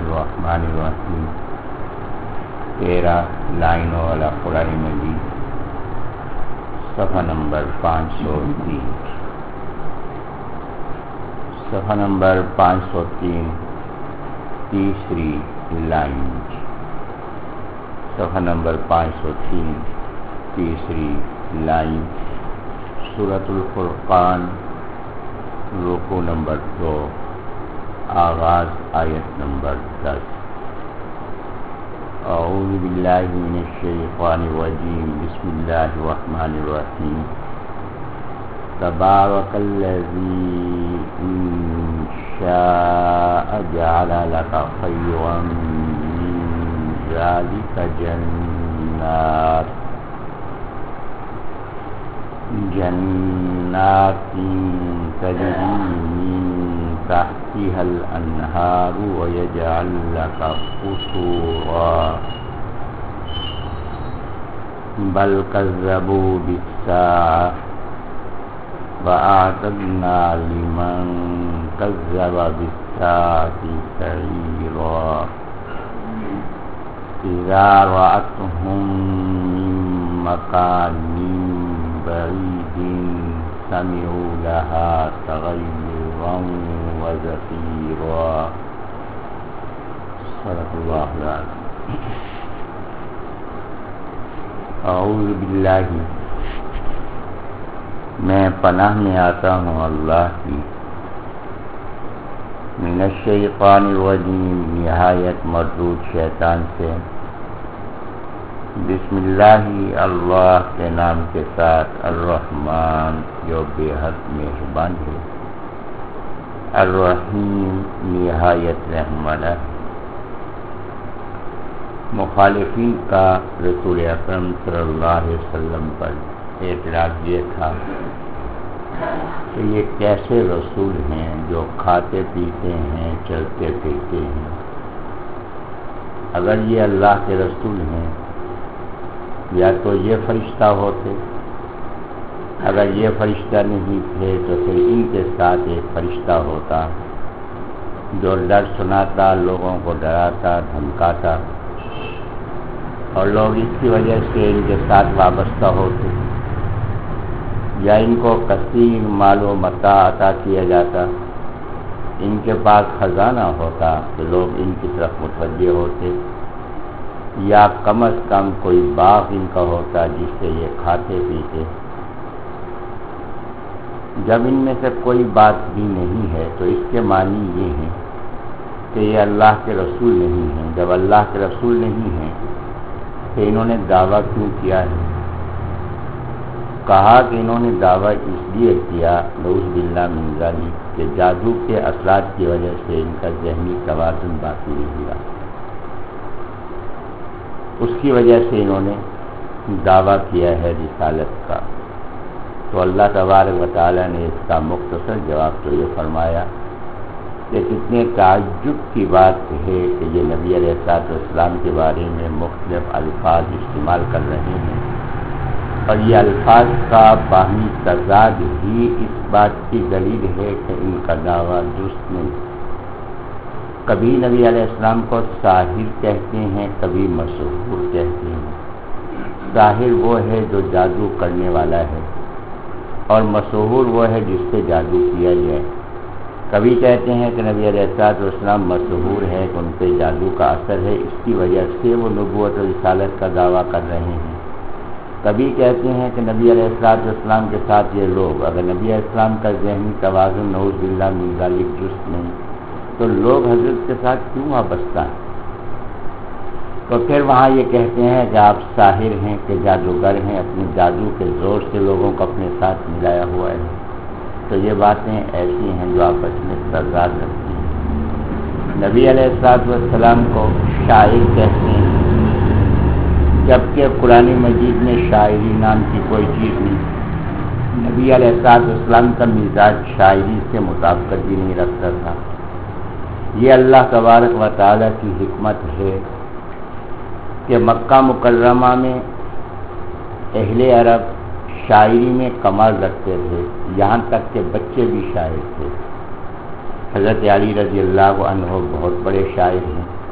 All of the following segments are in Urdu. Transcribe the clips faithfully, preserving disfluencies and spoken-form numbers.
الرحمن الرحیم تیرہ لائنوں والا قرآن مجید صفحہ نمبر پانچ سو تین صفحہ نمبر پانچ سو تین تیسری لائن صفحہ نمبر پانچ سو تین تیسری لائن سورۃ الفرقان رکوع نمبر دو آغاز آیت نمبر دس اعوذ باللہ من الشیطان الرجیم بسم اللہ الرحمن الرحیم تبارک الذی ان شاء جعل لك خیرا من ذلك جنات جنات تجری من تحتها الانہار ويجعل لك قصورا بل كذبوا بالساعة وأعتدنا لمن كذب بالساعة سعيرا إذا رأتهم من مكان بعيد سمعوا لها تغيرا وزفيرا صدق اللہ العظیم. اعوذ باللہ میں پناہ میں آتا ہوں اللہ کی من الشیطان الرجیم نہایت مردود شیطان سے. بسم اللہ اللہ کے نام کے ساتھ الرحمن جو بے حد مہربان ہے، الرحیم نہایت رحم والا. مخالفین کا رسول اکرم صلی اللہ علیہ وسلم پر اعتراض یہ تھا کہ یہ کیسے رسول ہیں جو کھاتے پیتے ہیں چلتے پھرتے ہیں. اگر یہ اللہ کے رسول ہیں یا تو یہ فرشتہ ہوتے، اگر یہ فرشتہ نہیں تھے تو پھر ان کے ساتھ ایک فرشتہ ہوتا جو ڈر سناتا، لوگوں کو ڈراتا دھمکاتا، اور لوگ اس کی وجہ سے ان کے ساتھ وابستہ ہوتے، یا ان کو کثیر مال و متاع عطا کیا جاتا، ان کے پاس خزانہ ہوتا تو لوگ ان کی طرف متوجہ ہوتے، یا کم از کم کوئی باغ ان کا ہوتا جس سے یہ کھاتے پیتے. جب ان میں سے کوئی بات بھی نہیں ہے تو اس کے معنی یہ ہیں کہ یہ اللہ کے رسول نہیں ہیں. جب اللہ کے رسول نہیں ہیں تو انہوں نے دعویٰ کیوں کیا ہے؟ کہا کہ انہوں نے دعویٰ اس لیے کیا نعوذ باللہ من ذالک کہ جادو کے اثرات کی وجہ سے ان کا ذہنی توازن باقی نہیں رہا، اس کی وجہ سے انہوں نے دعویٰ کیا ہے رسالت کا. تو اللہ تبارک و تعالیٰ نے اس کا مختصر جواب تو یہ فرمایا کہ کتنے تعجب کی بات ہے کہ یہ نبی علیہ الصلوۃ والسلام کے بارے میں مختلف الفاظ استعمال کر رہے ہیں، اور یہ الفاظ کا باہمی تضاد ہی اس بات کی دلیل ہے کہ ان کا دعویٰ درست نہیں. کبھی نبی علیہ السلام کو ساحر کہتے ہیں، کبھی مسحور کہتے ہیں. ساحر وہ ہے جو جادو کرنے والا ہے، اور مسحور وہ ہے جس سے جادو کیا جائے. کبھی کہتے ہیں کہ نبی علیہ السلام مسحور ہے کہ ان پہ جادو کا اثر ہے، اس کی وجہ سے وہ نبوت و رسالت کا دعویٰ کر رہے ہیں. کبھی کہتے ہیں کہ نبی علیہ السلام کے ساتھ یہ لوگ، اگر نبی علیہ السلام کا ذہنی توازن نعوذ باللہ من ذالک درست نہیں تو لوگ حضرت کے ساتھ کیوں وابستہ ہیں؟ تو پھر وہاں یہ کہتے ہیں کہ آپ ساحر ہیں کہ جادوگر ہیں، اپنے جادو کے زور سے لوگوں کو اپنے ساتھ ملایا ہوا ہے. تو یہ باتیں ایسی ہیں جو آپس میں تضاد رکھتی ہیں. نبی علیہ الصلوۃ والسلام کو شاعر کہتے ہیں، جبکہ قرآن مجید میں شاعری نام کی کوئی چیز نہیں. نبی علیہ الصلوۃ والسلام کا مزاج شاعری سے مطابقت بھی نہیں رکھتا تھا. یہ اللہ تبارک و تعالیٰ کی حکمت ہے کہ مکہ مکرمہ میں اہل عرب شاعری میں کمال رکھتے تھے، یہاں تک کہ بچے بھی شاعر تھے. حضرت علی رضی اللہ عنہ بہت بڑے شاعر ہیں،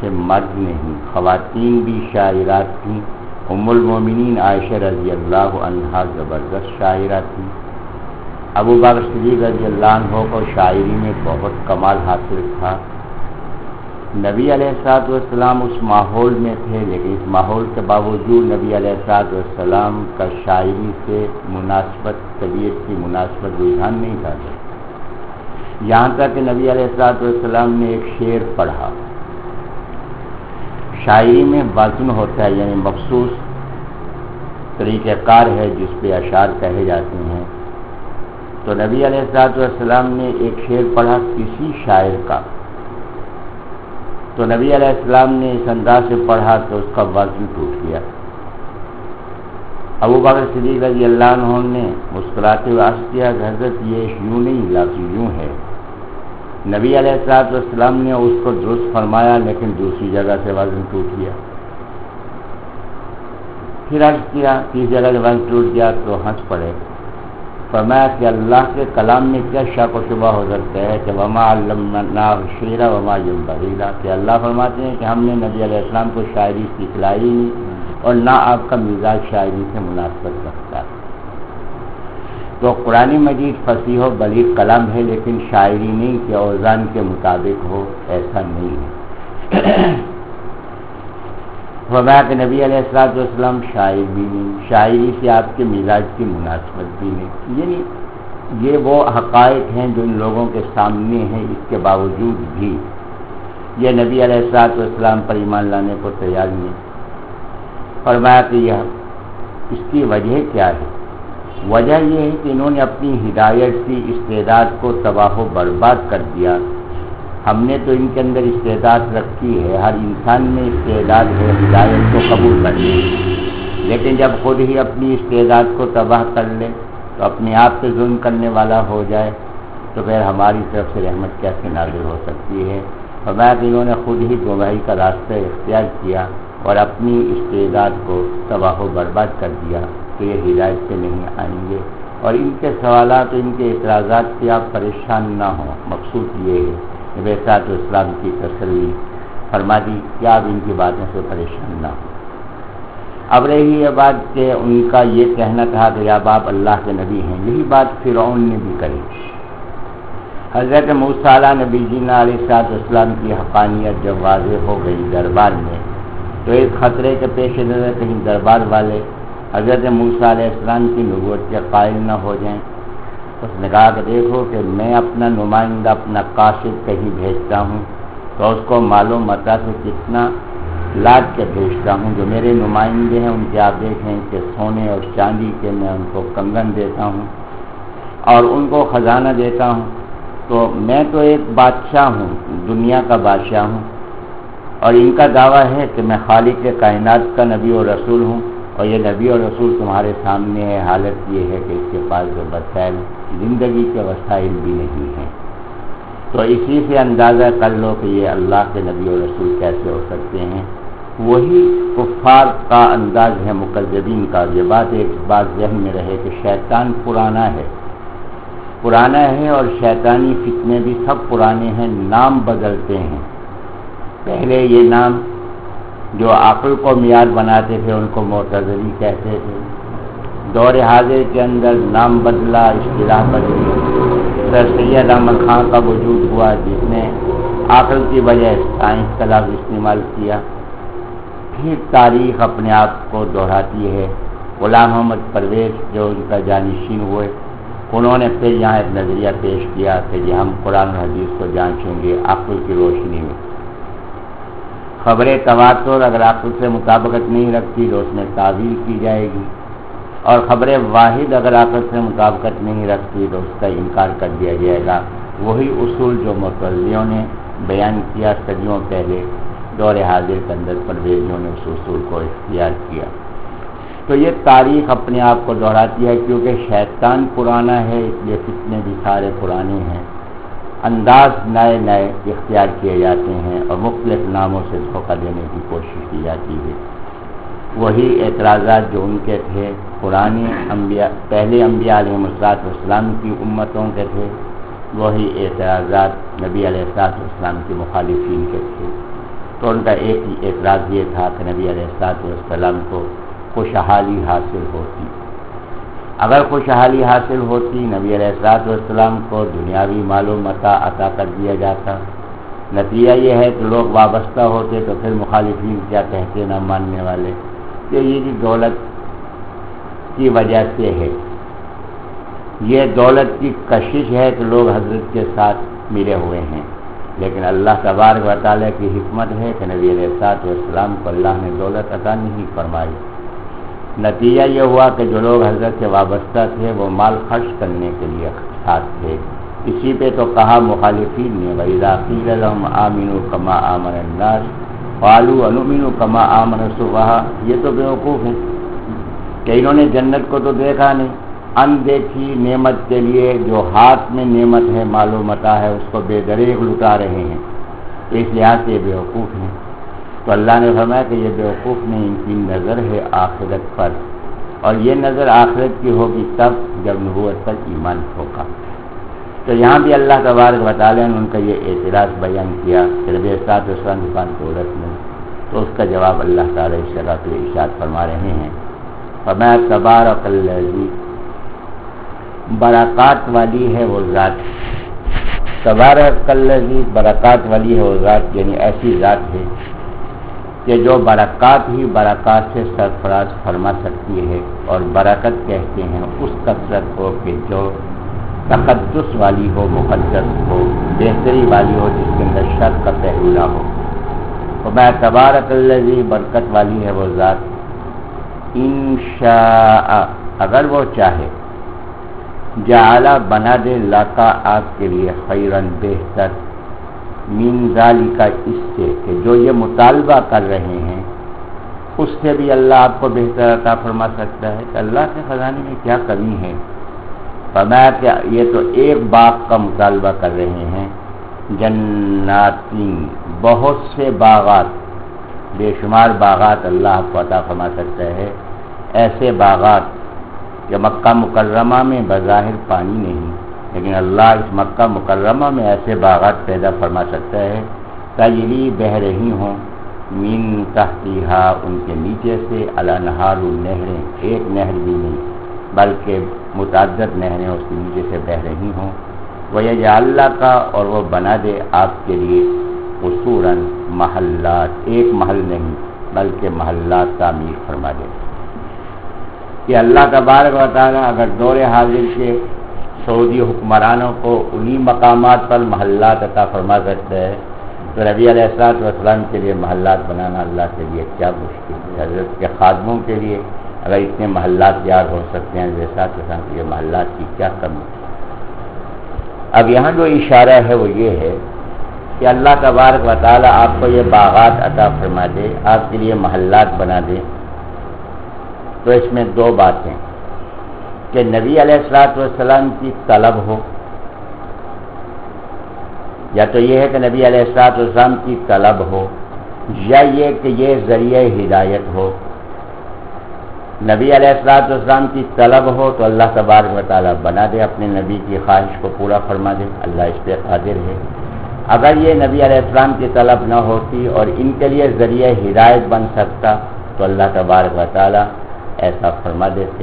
سے مرد نہیں، خواتین بھی شاعرات تھیں۔ ام المومنین عائشہ رضی اللہ عنہا زبردست شاعرہ تھیں۔ ابو بکر صدیق رضی اللہ عنہ کو شاعری میں بہت کمال حاصل تھا۔ نبی علیہ الصلوۃ والسلام اس ماحول میں تھے، لیکن اس ماحول کے باوجود نبی علیہ الصلوۃ والسلام کا شاعری سے مناسبت، طبیعت کی مناسبت رجحان نہیں تھا، یہاں تک کہ نبی علیہ الصلوۃ والسلام نے ایک شعر پڑھا۔ شاعری میں وزن ہوتا ہے، یعنی مخصوص طریقہ کار ہے جس پہ اشعار کہے جاتے ہیں۔ تو نبی علیہ الصلوۃ والسلام نے ایک شعر پڑھا کسی شاعر کا، تو نبی علیہ السلام نے اس انداز سے پڑھا تو اس کا وزن ٹوٹ گیا۔ ابو بکر صدیق رضی اللہ عنہ نے مسکراتے ہوئے عرض کیا کہ حضرت یہ یوں نہیں، لفظ یوں ہے۔ نبی علیہ الصلوۃ والسلام نے اس کو درست فرمایا، لیکن دوسری جگہ سے وزن ٹوٹ گیا۔ پھر عرض کیا تیس جگہ سے وزن ٹوٹ گیا تو ہنس پڑے۔ فرمایا کہ اللہ کے کلام میں کیا شک و شبہ ہو سکتا ہے کہ وما علمناہ الشعر وما ينبغي له، کہ اللہ فرماتے ہیں کہ ہم نے نبی علیہ السلام کو شاعری سکھلائی نہیں اور نہ آپ کا مزاج شاعری سے مناسبت رکھتا ہے۔ تو قرآن مجید فصیح و بلیغ کلام ہے، لیکن شاعری نہیں کہ اوزان کے مطابق ہو، ایسا نہیں ہے۔ فرمایا کہ نبی علیہ الصلوۃ والسلام شاعر بھی نہیں، شاعری سے آپ کے مزاج کی مناسبت بھی نہیں، یعنی یہ وہ حقائق ہیں جو ان لوگوں کے سامنے ہیں، اس کے باوجود بھی یہ نبی علیہ الصلوۃ والسلام پر ایمان لانے کو تیار نہیں۔ فرمایا کہ یہ اس کی وجہ کیا ہے؟ وجہ یہ ہے کہ انہوں نے اپنی ہدایت کی استعداد کو تباہ و برباد کر دیا۔ ہم نے تو ان کے اندر استعداد رکھی ہے، ہر انسان میں استعداد ہے ہدایت کو قبول کرنے کی، لیکن جب خود ہی اپنی استعداد کو تباہ کر لے تو اپنے آپ پہ ظلم کرنے والا ہو جائے تو پھر ہماری طرف سے رحمت کیسے نازل ہو سکتی ہے؟ فرمایا کہ انہوں نے خود ہی گمراہی کا راستہ اختیار کیا اور اپنی استعداد کو تباہ و برباد کر دیا، تو یہ ہدایت سے نہیں آئیں گے۔ اور ان کے سوالات و ان کے اعتراضات سے آپ پریشان نہ ہوں، مقصود یہ ہے نبی صلی اللہ علیہ وسلم کی تسلی فرما دی کہ آپ ان کی باتوں سے پریشان نہ ہوں۔ اب رہی یہ بات کہ ان کا یہ کہنا تھا کہ یا باپ اللہ کے نبی ہیں، یہی بات فرعون نے بھی کری۔ حضرت موسیٰ علیہ نبی جینا علیہ السلام کی حقانیت جب واضح ہو گئی دربار میں، تو ایک خطرے کے پیش نظر کہیں دربار والے حضرت موسیٰ علیہ السلام کی نبوت کے قائل نہ ہو جائیں۔ اس نے کہا کہ دیکھو کہ میں اپنا نمائندہ، اپنا قاصد کہیں بھیجتا ہوں تو اس کو مال و متاع سے کتنا لاد کے بھیجتا ہوں۔ جو میرے نمائندے ہیں ان کے آپ دیکھیں کہ سونے اور چاندی کے میں ان کو کنگن دیتا ہوں اور ان کو خزانہ دیتا ہوں۔ تو میں تو ایک بادشاہ ہوں، دنیا کا بادشاہ ہوں، اور ان کا دعویٰ ہے کہ میں خالق کائنات کا نبی اور رسول ہوں، اور یہ نبی اور رسول تمہارے سامنے ہے۔ حالت یہ ہے کہ اس کے پاس جو وسائل زندگی کے وسائل بھی نہیں ہیں۔ تو اسی سے اندازہ کر لو کہ یہ اللہ کے نبی اور رسول کیسے ہو سکتے ہیں۔ وہی کفار کا انداز ہے، مکذبین کا۔ یہ بات ایک بات ذہن میں رہے کہ شیطان پرانا ہے، پرانا ہے اور شیطانی فتنے بھی سب پرانے ہیں، نام بدلتے ہیں۔ پہلے یہ نام جو عقل کو معیار بناتے تھے ان کو معتزلی کہتے تھے، دور حاضر کے اندر نام بدلا، اصطلاح بدلی۔ سر سید احمد خان کا وجود ہوا جس نے عقل کی بجائے سائنس کا لفظ استعمال کیا۔ پھر تاریخ اپنے آپ کو دہراتی ہے۔ غلام محمد پرویز جو ان کا جانشین ہوئے، انہوں نے پھر یہاں ایک نظریہ پیش کیا کہ جی ہم قرآن و حدیث کو جانچیں گے عقل کی روشنی میں۔ خبر تواتر اگر عقل سے مطابقت نہیں رکھتی تو اس میں تعویل کی جائے گی، اور خبر واحد اگر عقل سے مطابقت نہیں رکھتی تو اس کا انکار کر دیا جائے گا۔ وہی اصول جو معتزلیوں نے بیان کیا صدیوں پہلے، دور حاضر کے اندر پرویزیوں نے اس اصول کو اختیار کیا۔ تو یہ تاریخ اپنے آپ کو دہراتی ہے، کیونکہ شیطان پرانا ہے اس لیے فتنے بھی سارے پرانے ہیں۔ انداز نئے نئے اختیار کیے جاتے ہیں اور مختلف ناموں سے دھوکہ دینے کی کوشش کی جاتی ہے۔ وہی اعتراضات جو ان کے تھے پرانے انبیاء، پہلے انبیاء علیہ السلام کی امتوں کے تھے، وہی اعتراضات نبی علیہ السلام کی مخالفین کے تھے۔ تو ان کا ایک ہی اعتراض یہ تھا کہ نبی علیہ الصلوۃ والسلام کو خوشحالی حاصل ہوتی. اگر خوشحالی حاصل ہوتی نبی علیہ الصلوۃ والسلام کو دنیاوی مال و متاع عطا کر دیا جاتا. نتیجہ یہ ہے کہ لوگ وابستہ ہوتے تو پھر مخالفین کیا کہتے نہ ماننے والے کہ یہ بھی دولت کی وجہ سے ہے، یہ دولت کی کشش ہے کہ لوگ حضرت کے ساتھ ملے ہوئے ہیں. لیکن اللہ تبارک و تعالیٰ کی حکمت ہے کہ نبی علیہ الصلوۃ والسلام کو اللہ نے دولت عطا نہیں فرمائی. نتیجہ یہ ہوا کہ جو لوگ حضرت سے وابستہ تھے وہ مال خرچ کرنے کے لیے ساتھ تھے. اسی پہ تو کہا مخالفین نے وَإِذَا قِيلَ لَهُمْ آمِنُوا كَمَا آمَنَ النَّاسُ قَالُوا أَنُؤْمِنُ كَمَا آمَنَ السُّفَهَاءُ. یہ تو بیوقوف ہیں کہ انہوں نے جنت کو تو دیکھا نہیں، اندیکھی نعمت کے لیے جو ہاتھ میں نعمت ہے مال و متاع ہے اس کو بے دریغ لٹا رہے ہیں، تو اس لحاظ سے یہ بیوقوف ہیں. تو اللہ نے فرمایا کہ یہ بیوقوف نہیں، ان کی نظر ہے آخرت پر، اور یہ نظر آخرت کی ہوگی تب جب نبوت پر ایمان ہوگا. تو یہاں بھی اللہ تبارک و تعالیٰ نے ان کا یہ اعتراض بیان کیا کہ نبی علیہ الصلوۃ والسلام کی پاس دولت نہیں، تو اس کا جواب اللہ تعالیٰ اس جگہ پہ ارشاد فرما رہے ہیں فرمایا تبارک الذی، برکات والی ہے وہ ذات، تبارک الذی برکات والی ہے وہ ذات، یعنی ایسی ذات ہے کہ جو برکات ہی برکات سے سرفراز فرما سکتی ہے. اور برکت کہتے ہیں اس کثرت کو کہ جو تقدس والی ہو، مقدس ہو، بہتری والی ہو، جس کے اندر شر کا پہلو نہ ہو. تو میں تبارک الذی، برکت والی ہے وہ ذات، انشاء، اگر وہ چاہے، جعل، بنا دے، لاکا، آپ کے لیے، خیرن، بہتر، من ذالک، اس سے کہ جو یہ مطالبہ کر رہے ہیں اس سے بھی اللہ آپ کو بہتر عطا فرما سکتا ہے. کہ اللہ کے خزانے میں کیا کمی ہے. فرمایا کہ یہ تو ایک باغ کا مطالبہ کر رہے ہیں، جناتین، بہت سے باغات، بے شمار باغات اللہ آپ کو عطا فرما سکتا ہے. ایسے باغات کہ مکہ مکرمہ میں بظاہر پانی نہیں، لیکن اللہ اس مکہ مکرمہ میں ایسے باغات پیدا فرما سکتا ہے تجری، بہ رہی ہوں، من تحتیہا، ان کے نیچے سے، الانہار، نہریں، ایک نہر بھی نہیں بلکہ متعدد نہریں اس کے نیچے سے بہ رہی ہوں. وَيَجْعَلْ لَكَ، اور وہ بنا دے آپ کے لیے، قصوراً، محلات، ایک محل نہیں بلکہ محلات تعمیر فرما دے. کہ اللہ تبارک و تعالیٰ اگر دور حاضر کے سعودی حکمرانوں کو انہی مقامات پر محلات عطا فرما سکتا ہے تو نبی علیہ الصلوۃ والسلام کے لیے محلات بنانا اللہ کے لیے کیا مشکل ہے. حضرت کے خادموں کے لیے اگر اتنے محلات تیار ہو سکتے ہیں جیسا السلام کے لیے محلات کی کیا کمی. اب یہاں جو اشارہ ہے وہ یہ ہے کہ اللہ تبارک و تعالیٰ آپ کو یہ باغات عطا فرما دے، آپ کے لیے محلات بنا دے. تو اس میں دو باتیں کہ نبی علیہ الصلوۃ والسلام کی طلب ہو، یا تو یہ ہے کہ نبی علیہ الصلوۃ والسلام کی طلب ہو، یا یہ کہ یہ ذریعہ ہدایت ہو. نبی علیہ الصلوۃ والسلام کی طلب ہو تو اللہ تبارک و تعالیٰ بنا دے، اپنے نبی کی خواہش کو پورا فرما دے، اللہ اس پہ قادر ہے. اگر یہ نبی علیہ السلام کی طلب نہ ہوتی اور ان کے لیے ذریعہ ہدایت بن سکتا تو اللہ تبارک و تعالیٰ ایسا فرما دیتے.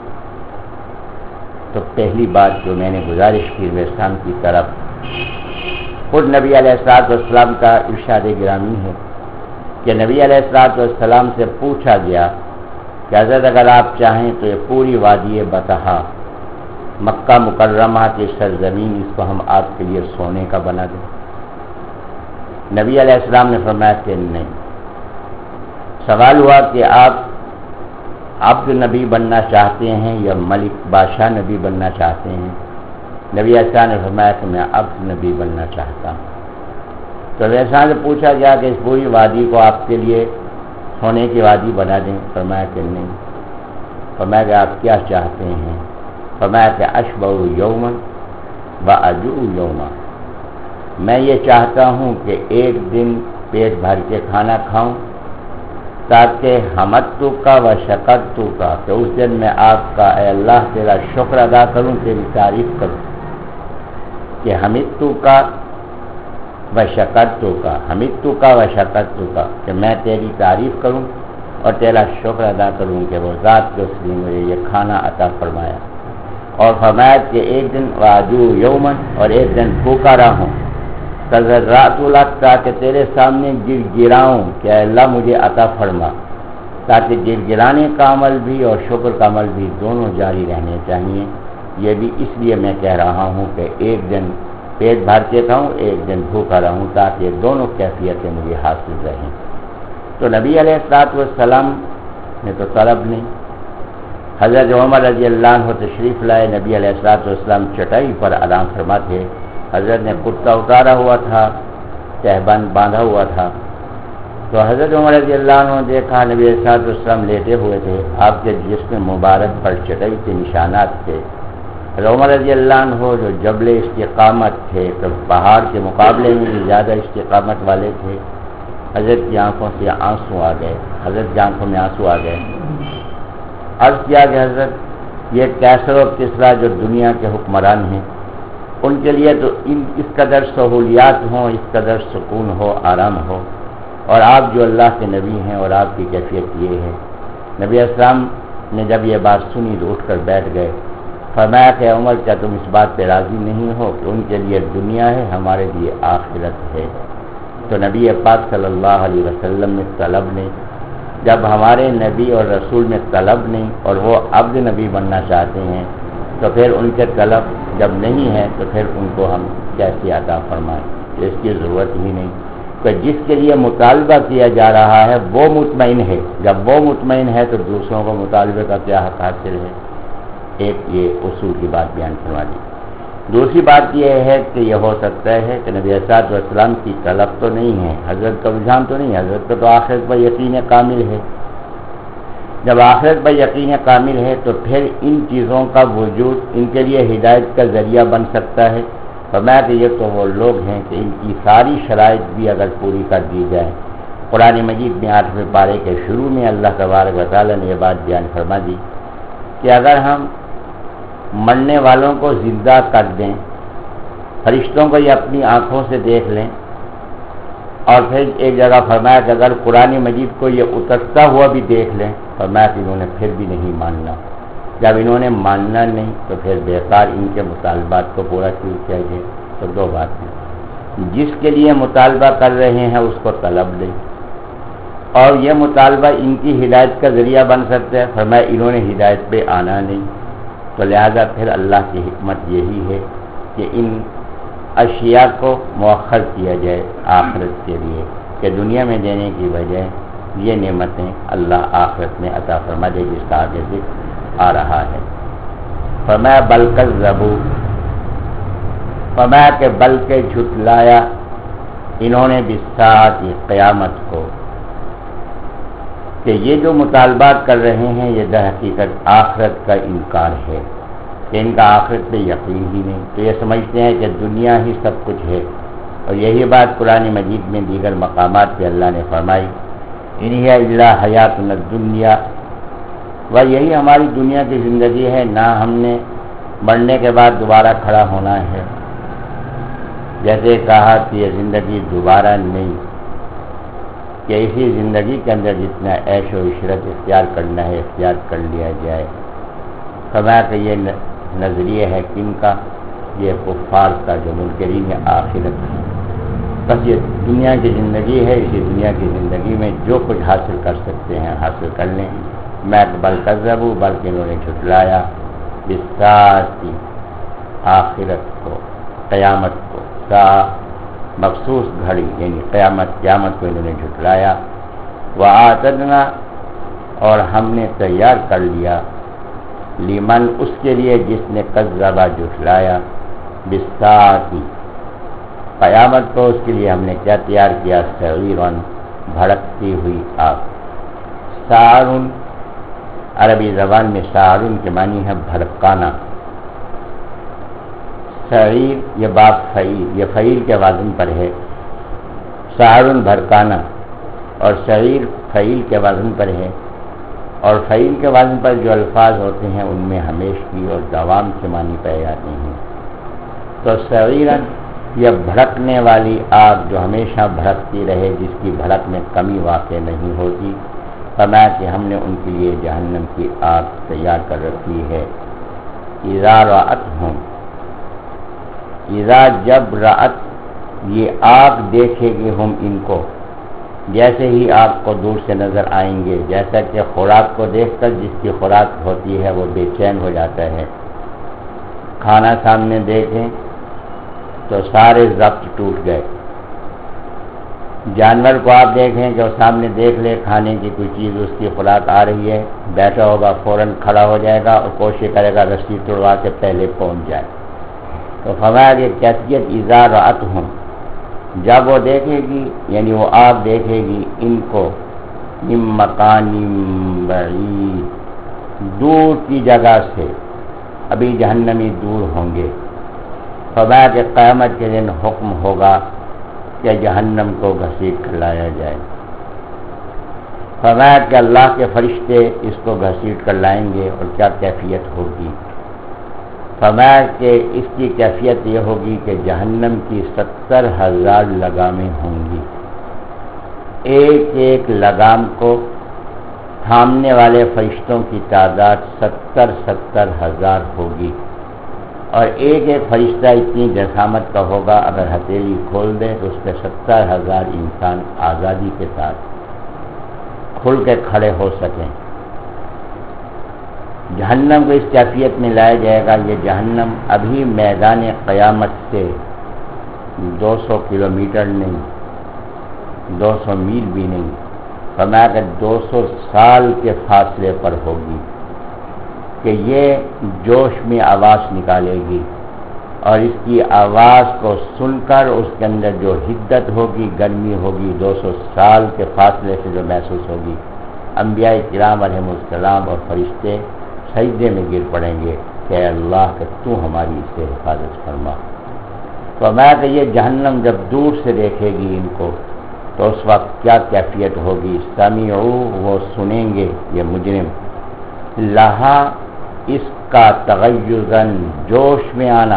تو پہلی بات جو میں نے گزارش کی اسلام کی طرف، خود نبی علیہ الصلوۃ والسلام کا ارشاد گرامی ہے کہ نبی علیہ الصلوۃ والسلام سے پوچھا گیا کہ حضرت اگر آپ چاہیں تو یہ پوری وادی بطحا، مکہ مکرمہ کی سرزمین، اس کو ہم آپ کے لیے سونے کا بنا دیں. نبی علیہ السلام نے فرمایا کہ نہیں. سوال ہوا کہ آپ عبد نبی بننا چاہتے ہیں یا ملک بادشاہ نبی بننا چاہتے ہیں؟ نبی علیہ السلام نے فرمایا کہ میں عبد نبی بننا چاہتا ہوں. تو ویسا سے پوچھا گیا کہ اس پوری وادی کو آپ کے لیے سونے کی وادی بنا دیں؟ فرمایا کہ نہیں. فرمایا کہ آپ کیا چاہتے ہیں؟ فرمایا کہ اشبع یوما واجوع یوما، میں یہ چاہتا ہوں کہ ایک دن پیٹ بھر کے کھانا کھاؤں تاکہ حمدتو کا و شکرتو کا، کہ اس دن میں آپ کا اے اللہ تیرا شکر ادا کروں، تیری تعریف کروں. کہ حمدتو کا و شکرتو کا حمدتو کا و شکرتو کا کہ میں تیری تعریف کروں اور تیرا شکر ادا کروں کہ وہ ذات جو اس نے مجھے یہ کھانا عطا فرمایا. اور فرمایا کہ ایک دن واجو یومن اور ایک دن بھوکا رہا ہوں تذرعت لک کہ تیرے سامنے گر گراؤں کہ اللہ مجھے عطا فرما، تاکہ گر گرانے کا عمل بھی اور شکر کا عمل بھی دونوں جاری رہنے چاہیے. یہ بھی اس لیے میں کہہ رہا ہوں کہ ایک دن پیٹ بھر کے کھاؤں ایک دن بھوکا رہوں تاکہ دونوں کیفیتیں مجھے حاصل رہیں. تو نبی علیہ الصلوۃ والسلام نے تو طلب نہیں. حضرت عمر رضی اللہ عنہ تشریف لائے، نبی علیہ الصلوۃ والسلام چٹائی پر آرام فرما تھے. حضرت نے کرتا اتارا ہوا تھا، تہبند باندھا ہوا تھا. تو حضرت عمر رضی اللہ عنہ نے دیکھا نبی علیہ الصلوۃ والسلام لیٹے ہوئے تھے، آپ کے جسم مبارک پر چٹائی کے نشانات تھے. حضرت عمر رضی اللہ عنہ جو جبل استقامت تھے تو پہاڑ کے مقابلے میں بھی زیادہ استقامت والے تھے. حضرت کی آنکھوں سے آنسو آ گئے، حضرت کی آنکھوں میں آنسو آ گئے. عرض کیا کہ حضرت یہ کیسر و کسرا جو دنیا کے حکمران ہیں ان کے لیے تو ان اس قدر سہولیات ہوں، اس قدر سکون ہو، آرام ہو، اور آپ جو اللہ کے نبی ہیں اور آپ کی کیفیت یہ ہے. نبی اسلام نے جب یہ بات سنی تو اٹھ کر بیٹھ گئے. فرمایا کہ عمر کیا تم اس بات پہ راضی نہیں ہو کہ ان کے لیے دنیا ہے ہمارے لیے آخرت ہے. تو نبی پاک صلی اللہ علیہ وسلم میں طلب نہیں. جب ہمارے نبی اور رسول میں طلب نہیں اور وہ عبد نبی بننا چاہتے ہیں تو پھر ان کے طلب جب نہیں ہے تو پھر ان کو ہم کیسے عطا فرمائیں؟ اس کی ضرورت ہی نہیں. کہ جس کے لیے مطالبہ کیا جا رہا ہے وہ مطمئن ہے، جب وہ مطمئن ہے تو دوسروں کو مطالبے کا کیا حق حاصل ہے؟ ایک یہ اصول کی بات بیان فرما دی. دوسری بات یہ ہے کہ یہ ہو سکتا ہے کہ نبی اسلام والسلام کی طلب تو نہیں ہے، حضرت کا رجحان تو نہیں ہے، حضرت کا تو آخرت پر یقین کامل ہے. جب آخرت پر یقین کامل ہے تو پھر ان چیزوں کا وجود ان کے لیے ہدایت کا ذریعہ بن سکتا ہے. فرمایا کہ یہ تو وہ لوگ ہیں کہ ان کی ساری شرائط بھی اگر پوری کر دی جائے. قرآن مجید میں آٹھویں پارے کے شروع میں اللہ تبارک و تعالیٰ نے یہ بات بیان فرما دی کہ اگر ہم مرنے والوں کو زندہ کر دیں، فرشتوں کو یہ اپنی آنکھوں سے دیکھ لیں، اور پھر ایک جگہ فرمایا کہ اگر قرآن مجید کو یہ اترتا ہوا بھی دیکھ لیں، فرمایا کہ انہوں نے پھر بھی نہیں ماننا. جب انہوں نے ماننا نہیں تو پھر بیکار ان کے مطالبات کو پورا کیوں کیا جائے؟ تو دو بات ہیں، جس کے لیے مطالبہ کر رہے ہیں اس کو طلب دیں، اور یہ مطالبہ ان کی ہدایت کا ذریعہ بن سکتا ہے. فرمایا انہوں نے ہدایت پہ آنا نہیں، تو لہذا پھر اللہ کی حکمت یہی ہے کہ ان اشیاء کو مؤخر کیا جائے آخرت کے لیے، کہ دنیا میں دینے کی وجہ یہ نعمتیں اللہ آخرت میں عطا فرما دے، جس کا آگے ذکر آ رہا ہے. فرمایا بلکہ زبو، فرمایا کہ بلکہ جھٹلایا انہوں نے بالساعۃ قیامت کو، کہ یہ جو مطالبات کر رہے ہیں یہ در حقیقت آخرت کا انکار ہے، کہ ان کا آخرت پہ یقین ہی نہیں. تو یہ سمجھتے ہیں کہ دنیا ہی سب کچھ ہے، اور یہی بات قرآن مجید میں دیگر مقامات پہ اللہ نے فرمائی ان ہی الا حیاتنا الدنیا، و یہی ہماری دنیا کی زندگی ہے، نہ ہم نے مرنے کے بعد دوبارہ کھڑا ہونا ہے. جیسے کہا کہ یہ زندگی دوبارہ نہیں، کہ اسی زندگی کے اندر جتنا عیش و عشرت اختیار کرنا ہے اختیار کر لیا جائے. فرمایا کہ یہ نظریہ ہے کن کا؟ یہ کفار کا جو منکرین آخرت ہے. بس یہ دنیا کی زندگی ہے، اسی دنیا کی زندگی میں جو کچھ حاصل کر سکتے ہیں حاصل کر لیں. میں بل کذبوا، بلکہ انہوں نے جھٹلایا بالساعۃ آخرت کو، قیامت کو. سا مخصوص گھڑی یعنی قیامت، قیامت کو انہوں نے جھٹلایا. وَأَعْتَدْنَا، اور ہم نے تیار کر لیا، لمن اس کے لیے جس نے کذبا جھٹلایا، بالساعۃ قیامت کو، اس کے لیے ہم نے کیا تیار کیا؟ سعیراً بھڑکتی ہوئی آگ. سعرن عربی زبان میں سعرن کے معنی ہے بھڑکانا. سعیر یہ باب فعیل، یہ فعیل کے وزن پر ہے. سعرن بھڑکانا اور سعیر فعیل کے وزن پر ہے. اور فعیل کے وزن پر جو الفاظ ہوتے ہیں ان میں ہمیشگی اور دوام کے معنی پائے جاتے ہیں. تو سعیراً یہ بھڑکنے والی آگ جو ہمیشہ بھڑکتی رہے، جس کی بھڑک میں کمی واقع نہیں ہوتی، فرمایا کہ ہم نے ان کے لیے جہنم کی آگ تیار کر رکھی ہے۔ اذا رأتہم، اذا جب رأت یہ آگ دیکھے گی ہم ان کو، جیسے ہی آگ کو دور سے نظر آئیں گے، جیسا کہ خوراک کو دیکھ کر جس کی خوراک ہوتی ہے وہ بے چین ہو جاتا ہے، کھانا سامنے دیکھیں تو سارے ضبط ٹوٹ گئے۔ جانور کو آپ دیکھیں کہ وہ سامنے دیکھ لے کھانے کی کوئی چیز، اس کی خوراک آ رہی ہے، بیٹھا ہوگا فوراً کھڑا ہو جائے گا اور کوشش کرے گا رسی توڑوا کے پہلے پہنچ جائے۔ تو فرمایا کہ کیفیت اذا رأتہم، جب وہ دیکھے گی، یعنی وہ آگ دیکھے گی ان کو، من مکان بعید، دور کی جگہ سے، ابھی جہنمی دور ہوں گے۔ فرمایا کہ قیامت کے دن حکم ہوگا کہ جہنم کو گھسیٹ کر لایا جائے۔ فرمایا کہ اللہ کے فرشتے اس کو گھسیٹ کر لائیں گے اور کیا کیفیت ہوگی؟ فرمایا کہ اس کی کیفیت یہ ہوگی کہ جہنم کی ستر ہزار لگامیں ہوں گی، ایک ایک لگام کو تھامنے والے فرشتوں کی تعداد ستر ستر ہزار ہوگی، اور ایک ایک فرشتہ اتنی جسامت کا ہوگا، اگر ہتھیلی کھول دے تو اس پہ ستر ہزار انسان آزادی کے ساتھ کھل کے کھڑے ہو سکیں۔ جہنم کو اس کیفیت میں لایا جائے گا۔ یہ جہنم ابھی میدان قیامت سے دو سو کلومیٹر نہیں، دو سو میل بھی نہیں، فرمایا کہ دو سو سال کے فاصلے پر ہوگی کہ یہ جوش میں آواز نکالے گی، اور اس کی آواز کو سن کر اس کے اندر جو حدت ہوگی، گرمی ہوگی، دو سو سال کے فاصلے سے جو محسوس ہوگی، انبیاء کرام علیہ السلام اور فرشتے سجدے میں گر پڑیں گے کہ اے اللہ کہ تو ہماری اس سے حفاظت فرما۔ تو میں کہ یہ جہنم جب دور سے دیکھے گی ان کو تو اس وقت کیا کیفیت ہوگی؟ سمعوا، وہ سنیں گے یہ مجرم، لہا، اس کا تغیظاً، جوش میں آنا،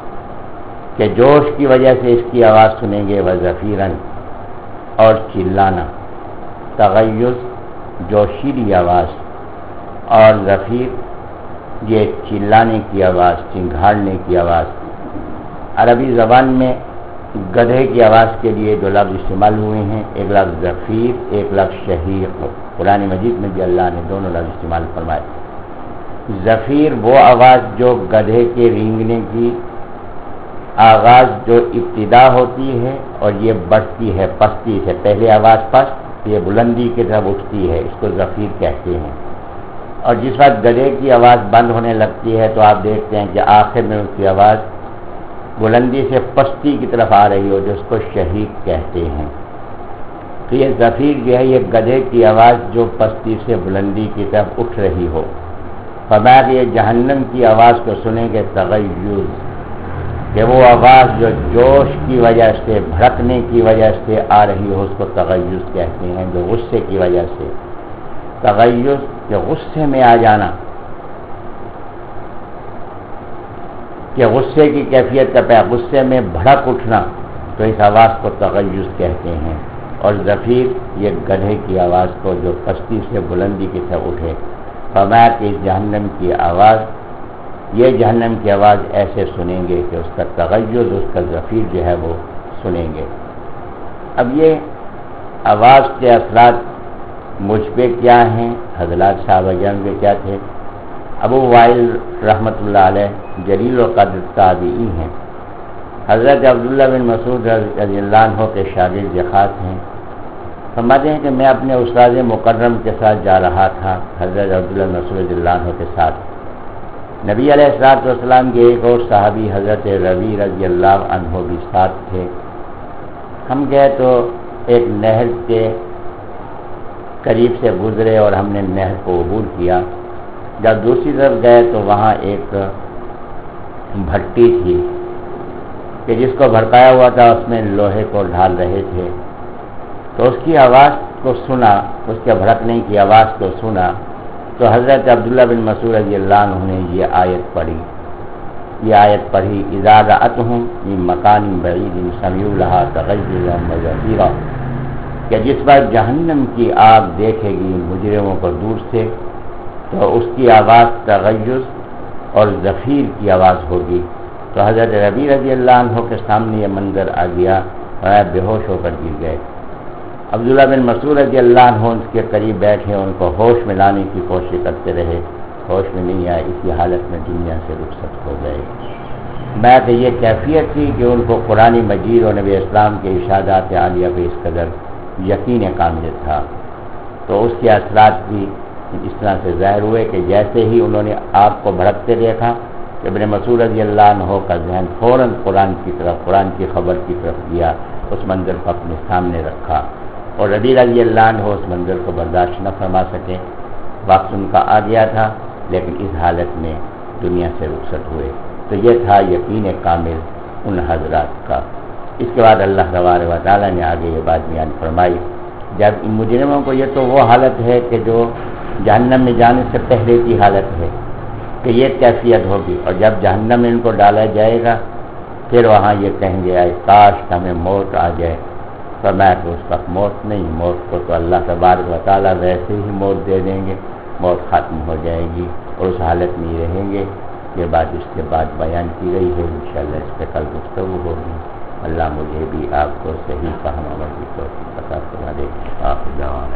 کہ جوش کی وجہ سے اس کی آواز سنیں گے، وزفیراً، اور چلانا، تغیظ جوشیلی آواز، اور زفیر یہ چلانے کی آواز، چنگھاڑنے کی آواز۔ عربی زبان میں گدھے کی آواز کے لیے دو لفظ استعمال ہوئے ہیں، ایک لفظ زفیر، ایک لفظ شہیق۔ قرآن مجید میں بھی اللہ نے دونوں لفظ استعمال فرمائے۔ زفیر وہ آواز جو گدھے کے رینگنے کی آغاز جو ابتدا ہوتی ہے اور یہ بڑھتی ہے پستی سے، پہلے آواز پست، یہ بلندی کی طرف اٹھتی ہے، اس کو زفیر کہتے ہیں۔ اور جس وقت گدھے کی آواز بند ہونے لگتی ہے تو آپ دیکھتے ہیں کہ آخر میں اس کی آواز بلندی سے پستی کی طرف آ رہی ہو، جو اس کو شہیق کہتے ہیں۔ تو یہ زفیر جو ہے یہ گدھے کی آواز جو پستی سے بلندی کی طرف اٹھ رہی ہو۔ فرمایا کہ یہ جہنم کی آواز کو سنیں گے تغیظ، کہ وہ آواز جو جوش کی وجہ سے، بھڑکنے کی وجہ سے آ رہی ہو، اس کو تغیظ کہتے ہیں، جو غصے کی وجہ سے۔ تغیظ کہ غصے میں آ جانا، کہ غصے کی کیفیت کا پہ غصے میں بھڑک اٹھنا، تو اس آواز کو تغیظ کہتے ہیں۔ اور زفیر یہ گدھے کی آواز کو جو پستی سے بلندی کی طرف اٹھے۔ فرمایا کہ اس جہنم کی آواز، یہ جہنم کی آواز ایسے سنیں گے کہ اس کا تغیظ، اس کا زفیر جو ہے وہ سنیں گے۔ اب یہ آواز کے اثرات مجھ پہ کیا ہیں، حضرات صحابہ کرام کے کیا تھے؟ ابو وائل رحمۃ اللہ علیہ جلیل القدر تابعی ہیں، حضرت عبداللہ بن مسعود رضی اللہ عنہ کے شاگرد خاص ہیں۔ فرماتے ہیں کہ میں اپنے استاد مکرم کے ساتھ جا رہا تھا، حضرت عبداللہ بن مسعود رضی اللہ عنہ کے ساتھ۔ نبی علیہ الصلوۃ والسلام کے ایک اور صحابی حضرت ربیع رضی اللہ عنہ بھی ساتھ تھے۔ ہم گئے تو ایک نہر کے قریب سے گزرے اور ہم نے نہر کو عبور کیا۔ جب دوسری طرف گئے تو وہاں ایک بھٹی تھی کہ جس کو بھڑکایا ہوا تھا، اس میں لوہے کو ڈھال رہے تھے۔ تو اس کی آواز کو سنا، اس کے بھڑکنے کی آواز کو سنا تو حضرت عبداللہ بن مسعود رضی اللہ عنہ نے یہ آیت پڑھی، یہ آیت پڑھی، اذا رأتهم من مکان بعید سمعوا لها تغیظا وزفیرا، کہ جس وقت جہنم کی آگ دیکھے گی مجرموں کو دور سے تو اس کی آواز تغیظ اور زفیر کی آواز ہوگی. تو حضرت ربیع رضی اللہ عنہ کے سامنے یہ منظر آ گیا، بے ہوش ہو کر گر گئے. عبداللہ بن مسعود رضی اللہ عنہ ان کے قریب بیٹھے، ان کو ہوش میں لانے کی کوشش کرتے رہے، ہوش میں نہیں آئے، اسی حالت میں دنیا سے رخصت ہو گئے. میں کہ یہ کیفیت تھی کہ ان کو قرآن مجید اور نبی اسلام کے ارشادات عالیہ پہ اس قدر یقین کامل تھا. تو اس کے اثرات بھی اس طرح سے ظاہر ہوئے کہ جیسے ہی انہوں نے آگ کو بھڑکتے دیکھا، ابن مسعود رضی اللہ عنہ کا ذہن فوراً قرآن کی طرف، قرآن کی خبر کی طرف گیا، اس منظر کو اپنے سامنے رکھا. اور ربیع رضی اللہ عنہ اس منظر کو برداشت نہ فرما سکے، وقت ان کا آ گیا تھا، لیکن اس حالت میں دنیا سے رخصت ہوئے. تو یہ تھا یقین کامل ان حضرات کا. اس کے بعد اللہ تبارک و تعالیٰ نے آگے یہ بات بیان فرمائی، جب ان مجرموں کو، یہ تو وہ حالت ہے کہ جو جہنم میں جانے سے پہلے کی حالت ہے کہ یہ کیفیت ہوگی، اور جب جہنم میں ان کو ڈالا جائے گا پھر وہاں یہ کہیں گے اے کاش ہمیں موت آ جائے. فرمایا کہ اس وقت موت نہیں، موت کو تو اللہ تبارک و تعالیٰ ویسے ہی موت دے دیں گے، موت ختم ہو جائے گی اور اس حالت میں ہی رہیں گے. یہ بات اس کے بعد بیان کی گئی ہے، انشاءاللہ اس پہ کل گفتگو ہوگی. اللہ مجھے بھی آپ کو صحیح فہم عمل کی توفیق عطا فرما دے. آخر دعوانا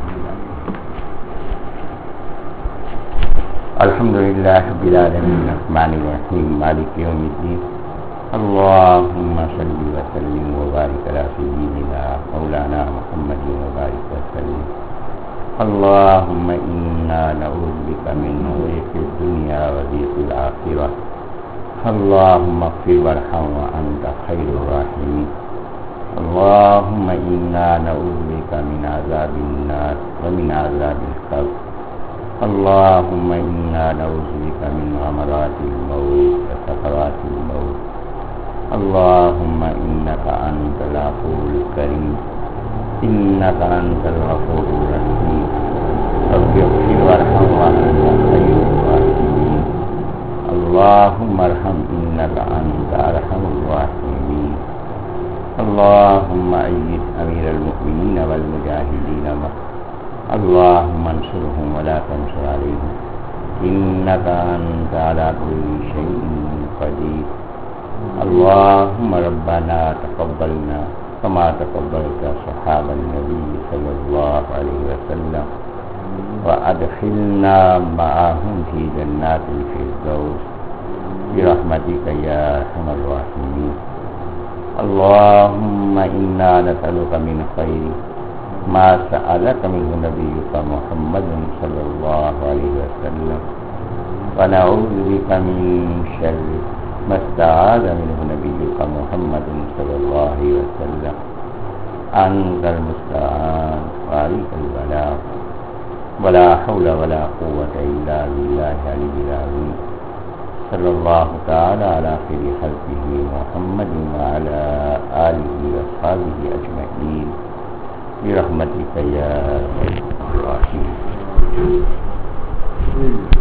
الحمدللہ رب العالمین الرحمن الرحیم مالک یوم الدین. اللهم صل وسلم وبارك على سيدنا مولانا محمد وبارك وسلم. اللهم إنا نعوذ بك من ضيق الدنيا وضيق الآخرة. اللهم اغفر وارحم وأنت خير الراحمين. اللهم إنا نعوذ بك من عذاب النار ومن عذاب القبر. اللهم إنا نعوذ بك من غمرات الموت وسكرات الموت. اللهم إنك أنت العفو الكريم، إنك أنت الغفور الرحيم. رب اغفر وارحم وأنت خير الراحمين. اللهم ارحم إنك أنت أرحم الراحمين. اللهم أيد أمير المؤمنين والمجاهدين معه. اللهم انصرهم ولا تنصر عليهم، إنك أنت على كل شيء قدير. اللهم ربنا تقبلنا كما تقبلت صحاب النبي صلى الله عليه وسلم، وأدخلنا معهم في جنات الفردوس برحمتك يا أرحم الراحمين. اللهم إنا نسألك من خير ما سألك منه نبيك محمد صلى الله عليه وسلم، ونعوذ بك من شر ما استعاذ منه نبيك محمد صلى الله عليه وسلم. أنت المستعان وعليك البلاغ، ولا حول ولا قوة إلا بالله العلي العظيم. صلى الله تعالى على خير خلقه محمد وعلى آله وأصحابه أجمعين برحمتك يا أرحم الراحمين.